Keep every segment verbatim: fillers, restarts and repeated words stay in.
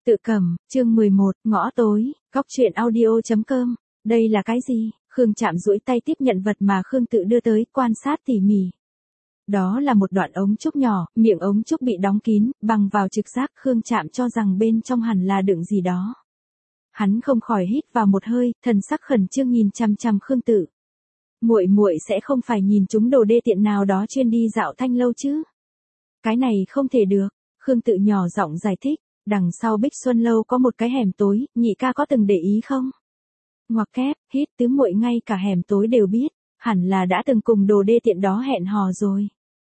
Tự Cẩm, chương mười một, ngõ tối, góc truyện audio chấm com. Đây là cái gì? Khương Trạm duỗi tay tiếp nhận vật mà Khương Tự đưa tới, quan sát tỉ mỉ. Đó là một đoạn ống trúc nhỏ, miệng ống trúc bị đóng kín, bằng vào trực giác Khương Trạm cho rằng bên trong hẳn là đựng gì đó. Hắn không khỏi hít vào một hơi, thần sắc khẩn trương nhìn chằm chằm Khương Tự. Muội muội sẽ không phải nhìn chúng đồ đê tiện nào đó chuyên đi dạo thanh lâu chứ? Cái này không thể được, Khương Tự nhỏ giọng giải thích. Đằng sau Bích Xuân Lâu có một cái hẻm tối, nhị ca có từng để ý không? Ngoặc kép, hít tứ muội ngay cả hẻm tối đều biết, hẳn là đã từng cùng đồ đê tiện đó hẹn hò rồi.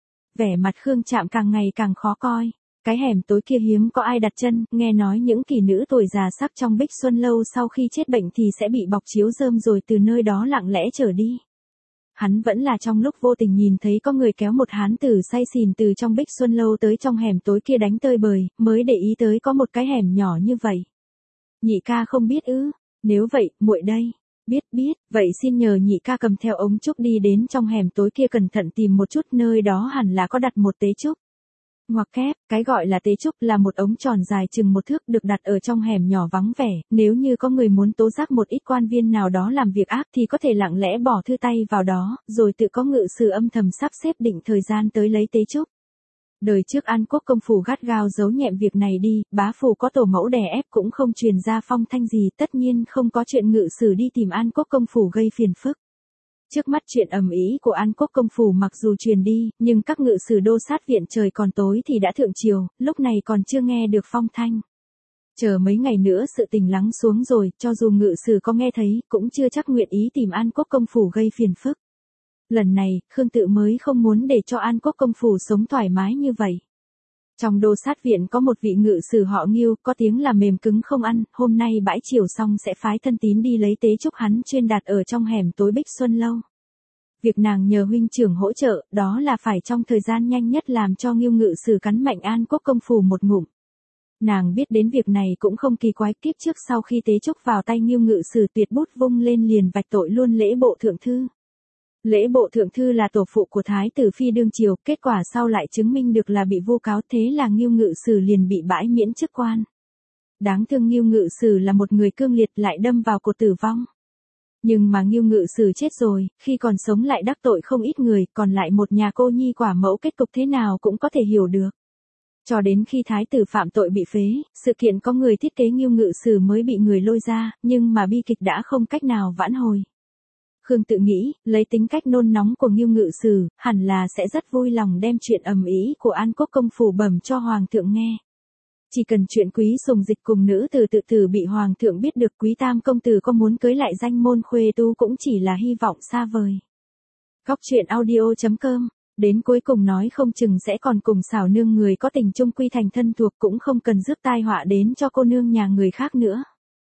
Vẻ mặt Khương Trạm càng ngày càng khó coi, cái hẻm tối kia hiếm có ai đặt chân, nghe nói những kỳ nữ tuổi già sắc trong Bích Xuân Lâu sau khi chết bệnh thì sẽ bị bọc chiếu rơm rồi từ nơi đó lặng lẽ trở đi. Hắn vẫn là trong lúc vô tình nhìn thấy có người kéo một hán tử say xỉn từ trong Bích Xuân Lâu tới trong hẻm tối kia đánh tơi bời, mới để ý tới có một cái hẻm nhỏ như vậy. Nhị ca không biết ư? Nếu vậy, muội đây. Biết biết, vậy xin nhờ nhị ca cầm theo ống trúc đi đến trong hẻm tối kia cẩn thận tìm một chút, nơi đó hẳn là có đặt một tế trúc. Ngoặc kép, cái gọi là tế trúc là một ống tròn dài chừng một thước được đặt ở trong hẻm nhỏ vắng vẻ, nếu như có người muốn tố giác một ít quan viên nào đó làm việc ác thì có thể lặng lẽ bỏ thư tay vào đó, rồi tự có ngự sử âm thầm sắp xếp định thời gian tới lấy tế trúc. Đời trước An Quốc công phủ gắt gao giấu nhẹm việc này đi, bá phủ có tổ mẫu đè ép cũng không truyền ra phong thanh gì, tất nhiên không có chuyện ngự sử đi tìm An Quốc công phủ gây phiền phức. Trước mắt chuyện ầm ĩ của An Quốc công phủ mặc dù truyền đi, nhưng các ngự sử đô sát viện trời còn tối thì đã thượng triều, lúc này còn chưa nghe được phong thanh. Chờ mấy ngày nữa sự tình lắng xuống rồi, cho dù ngự sử có nghe thấy, cũng chưa chắc nguyện ý tìm An Quốc công phủ gây phiền phức. Lần này, Khương Tự mới không muốn để cho An Quốc công phủ sống thoải mái như vậy. Trong đô sát viện có một vị ngự sử họ Ngưu, có tiếng là mềm cứng không ăn, hôm nay bãi chiều xong sẽ phái thân tín đi lấy tế trúc hắn chuyên đặt ở trong hẻm tối Bích Xuân Lâu. Việc nàng nhờ huynh trưởng hỗ trợ, đó là phải trong thời gian nhanh nhất làm cho Ngưu ngự sử cắn mạnh An Quốc công phủ một ngụm. Nàng biết đến việc này cũng không kỳ quái, kiếp trước sau khi tế trúc vào tay Ngưu ngự sử tuyệt bút vung lên liền vạch tội luôn lễ bộ thượng thư. Lễ bộ thượng thư là tổ phụ của thái tử phi đương triều, kết quả sau lại chứng minh được là bị vu cáo, thế là Ngưu ngự sử liền bị bãi miễn chức quan. Đáng thương Ngưu ngự sử là một người cương liệt lại đâm vào cột tử vong. Nhưng mà Ngưu ngự sử chết rồi, khi còn sống lại đắc tội không ít người, còn lại một nhà cô nhi quả mẫu, kết cục thế nào cũng có thể hiểu được. Cho đến khi thái tử phạm tội bị phế, sự kiện có người thiết kế Ngưu ngự sử mới bị người lôi ra, nhưng mà bi kịch đã không cách nào vãn hồi. Khương Tự nghĩ, lấy tính cách nôn nóng của Ngưu ngự sử, hẳn là sẽ rất vui lòng đem chuyện ầm ĩ của An Quốc công phủ bẩm cho hoàng thượng nghe. Chỉ cần chuyện Quý Sùng Dịch cùng nữ tử Tự Tử bị hoàng thượng biết được, Quý Tam công tử có muốn cưới lại danh môn khuê tu cũng chỉ là hy vọng xa vời. Góc truyện audio chấm com, đến cuối cùng nói không chừng sẽ còn cùng xảo nương người có tình chung quy thành thân thuộc, cũng không cần rước tai họa đến cho cô nương nhà người khác nữa.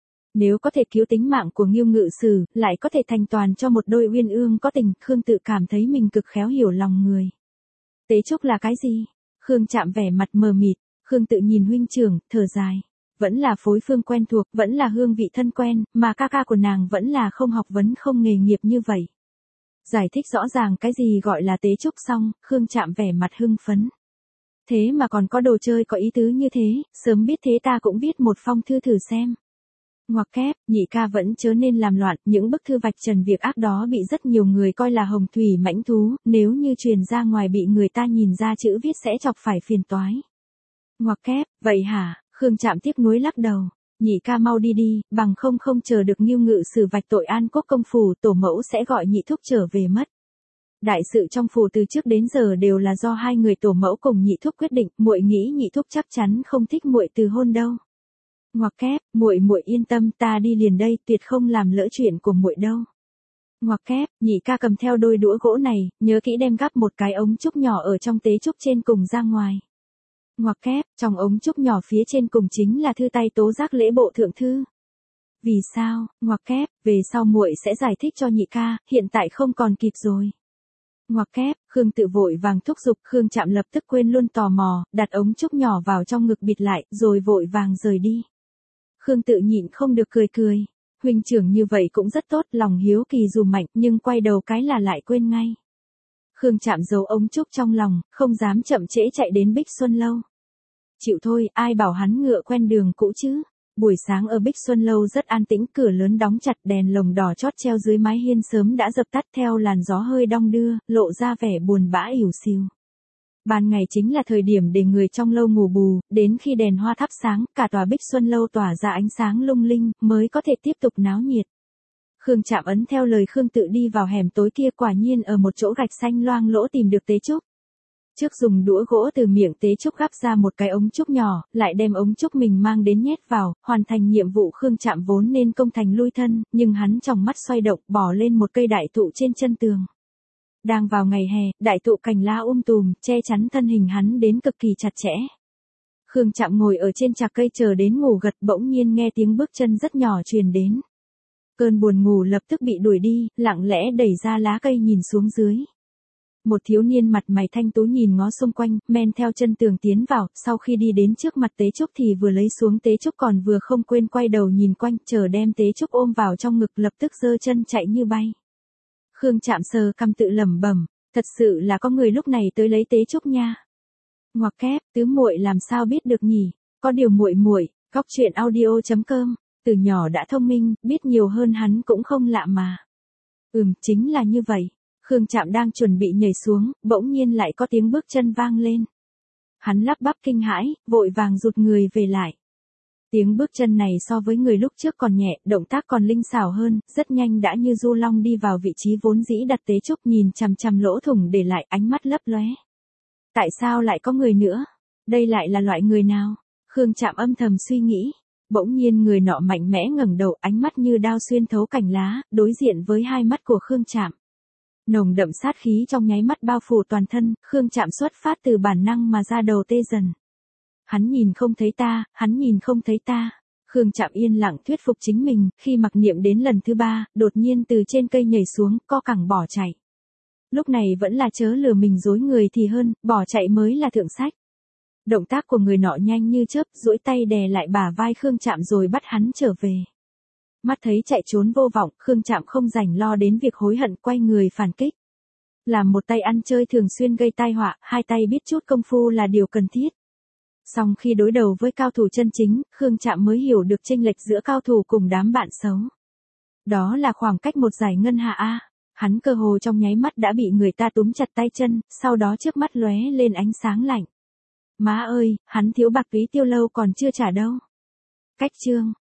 Nếu có thể cứu tính mạng của Ngưu ngự sử, lại có thể thành toàn cho một đôi uyên ương có tình, Khương Tự cảm thấy mình cực khéo hiểu lòng người. Tế trúc là cái gì? Khương Trạm vẻ mặt mờ mịt, Khương Tự nhìn huynh trưởng, thở dài. Vẫn là phối phương quen thuộc, vẫn là hương vị thân quen, mà ca ca của nàng vẫn là không học vấn không nghề nghiệp như vậy. Giải thích rõ ràng cái gì gọi là tế trúc xong, Khương Trạm vẻ mặt hưng phấn. Thế mà còn có đồ chơi có ý tứ như thế, sớm biết thế ta cũng viết một phong thư thử xem. Ngoặc kép, nhị ca vẫn chớ nên làm loạn, những bức thư vạch trần việc ác đó bị rất nhiều người coi là hồng thủy mãnh thú, nếu như truyền ra ngoài bị người ta nhìn ra chữ viết sẽ chọc phải phiền toái. Ngoặc kép, vậy hả? Khương Trạm tiếc nuối lắc đầu. Nhị ca mau đi đi, bằng không không chờ được Ngưu ngự sử vạch tội An Quốc công phủ, tổ mẫu sẽ gọi nhị thúc trở về mất. Đại sự trong phủ từ trước đến giờ đều là do hai người tổ mẫu cùng nhị thúc quyết định, muội nghĩ nhị thúc chắc chắn không thích muội từ hôn đâu. Ngoặc kép, muội muội yên tâm, ta đi liền đây, tuyệt không làm lỡ chuyện của muội đâu. Ngoặc kép, nhị ca cầm theo đôi đũa gỗ này, nhớ kỹ đem gắp một cái ống trúc nhỏ ở trong tế trúc trên cùng ra ngoài. Ngoặc kép, trong ống trúc nhỏ phía trên cùng chính là thư tay tố giác lễ bộ thượng thư. Vì sao? Ngoặc kép, về sau muội sẽ giải thích cho nhị ca, hiện tại không còn kịp rồi. Ngoặc kép, Khương Tự vội vàng thúc giục, Khương Trạm lập tức quên luôn tò mò, đặt ống trúc nhỏ vào trong ngực bịt lại, rồi vội vàng rời đi. Khương Tự nhịn không được cười cười, huynh trưởng như vậy cũng rất tốt, lòng hiếu kỳ dù mạnh nhưng quay đầu cái là lại quên ngay. Khương Trạm giấu ống trúc trong lòng, không dám chậm trễ chạy đến Bích Xuân Lâu. Chịu thôi, ai bảo hắn ngựa quen đường cũ chứ. Buổi sáng ở Bích Xuân Lâu rất an tĩnh, cửa lớn đóng chặt, đèn lồng đỏ chót treo dưới mái hiên sớm đã dập tắt theo làn gió hơi đong đưa, lộ ra vẻ buồn bã ỉu xìu. Ban ngày chính là thời điểm để người trong lâu ngủ bù, đến khi đèn hoa thắp sáng, cả tòa Bích Xuân Lâu tỏa ra ánh sáng lung linh, mới có thể tiếp tục náo nhiệt. Khương Trạm ấn theo lời Khương Tự đi vào hẻm tối kia, quả nhiên ở một chỗ gạch xanh loang lỗ tìm được tế trúc. Trước dùng đũa gỗ từ miệng tế trúc gắp ra một cái ống trúc nhỏ, lại đem ống trúc mình mang đến nhét vào, hoàn thành nhiệm vụ. Khương Trạm vốn nên công thành lui thân, nhưng hắn trong mắt xoay động, bỏ lên một cây đại thụ trên chân tường. Đang vào ngày hè, đại thụ cành lá um tùm, che chắn thân hình hắn đến cực kỳ chặt chẽ. Khương Trạm ngồi ở trên chạc cây chờ đến ngủ gật, bỗng nhiên nghe tiếng bước chân rất nhỏ truyền đến. Cơn buồn ngủ lập tức bị đuổi đi, lặng lẽ đẩy ra lá cây nhìn xuống dưới. Một thiếu niên mặt mày thanh tú nhìn ngó xung quanh, men theo chân tường tiến vào, sau khi đi đến trước mặt tế trúc thì vừa lấy xuống tế trúc còn vừa không quên quay đầu nhìn quanh, chờ đem tế trúc ôm vào trong ngực, lập tức giơ chân chạy như bay. Khương Trạm sờ cằm tự lẩm bẩm, thật sự là có người lúc này tới lấy tế trúc nha. Ngoặc kép, tứ muội làm sao biết được nhỉ? Có điều muội muội, góc truyện audio chấm com, từ nhỏ đã thông minh, biết nhiều hơn hắn cũng không lạ mà. Ừm, chính là như vậy. Khương Trạm đang chuẩn bị nhảy xuống, bỗng nhiên lại có tiếng bước chân vang lên. Hắn lắp bắp kinh hãi, vội vàng rụt người về lại. Tiếng bước chân này so với người lúc trước còn nhẹ, động tác còn linh xảo hơn, rất nhanh đã như du long đi vào vị trí vốn dĩ đặt tế trúc, nhìn chằm chằm lỗ thủng để lại, ánh mắt lấp lóe. Tại sao lại có người nữa? Đây lại là loại người nào? Khương Trạm âm thầm suy nghĩ. Bỗng nhiên người nọ mạnh mẽ ngẩng đầu, ánh mắt như đao xuyên thấu cành lá, đối diện với hai mắt của Khương Trạm. Nồng đậm sát khí trong nháy mắt bao phủ toàn thân, Khương Trạm xuất phát từ bản năng mà ra đầu tê dần. Hắn nhìn không thấy ta, hắn nhìn không thấy ta. Khương Trạm yên lặng thuyết phục chính mình, khi mặc niệm đến lần thứ ba, đột nhiên từ trên cây nhảy xuống, co cẳng bỏ chạy. Lúc này vẫn là chớ lừa mình dối người thì hơn, bỏ chạy mới là thượng sách. Động tác của người nọ nhanh như chớp, duỗi tay đè lại bả vai Khương Trạm rồi bắt hắn trở về. Mắt thấy chạy trốn vô vọng, Khương Trạm không rảnh lo đến việc hối hận, quay người phản kích. Làm một tay ăn chơi thường xuyên gây tai họa, hai tay biết chút công phu là điều cần thiết. Song khi đối đầu với cao thủ chân chính, Khương Trạm mới hiểu được chênh lệch giữa cao thủ cùng đám bạn xấu. Đó là khoảng cách một giải ngân hạ A. Hắn cơ hồ trong nháy mắt đã bị người ta túm chặt tay chân, sau đó trước mắt lóe lên ánh sáng lạnh. Má ơi, hắn thiếu bạc Túy Tiêu Lâu còn chưa trả đâu. Cách chương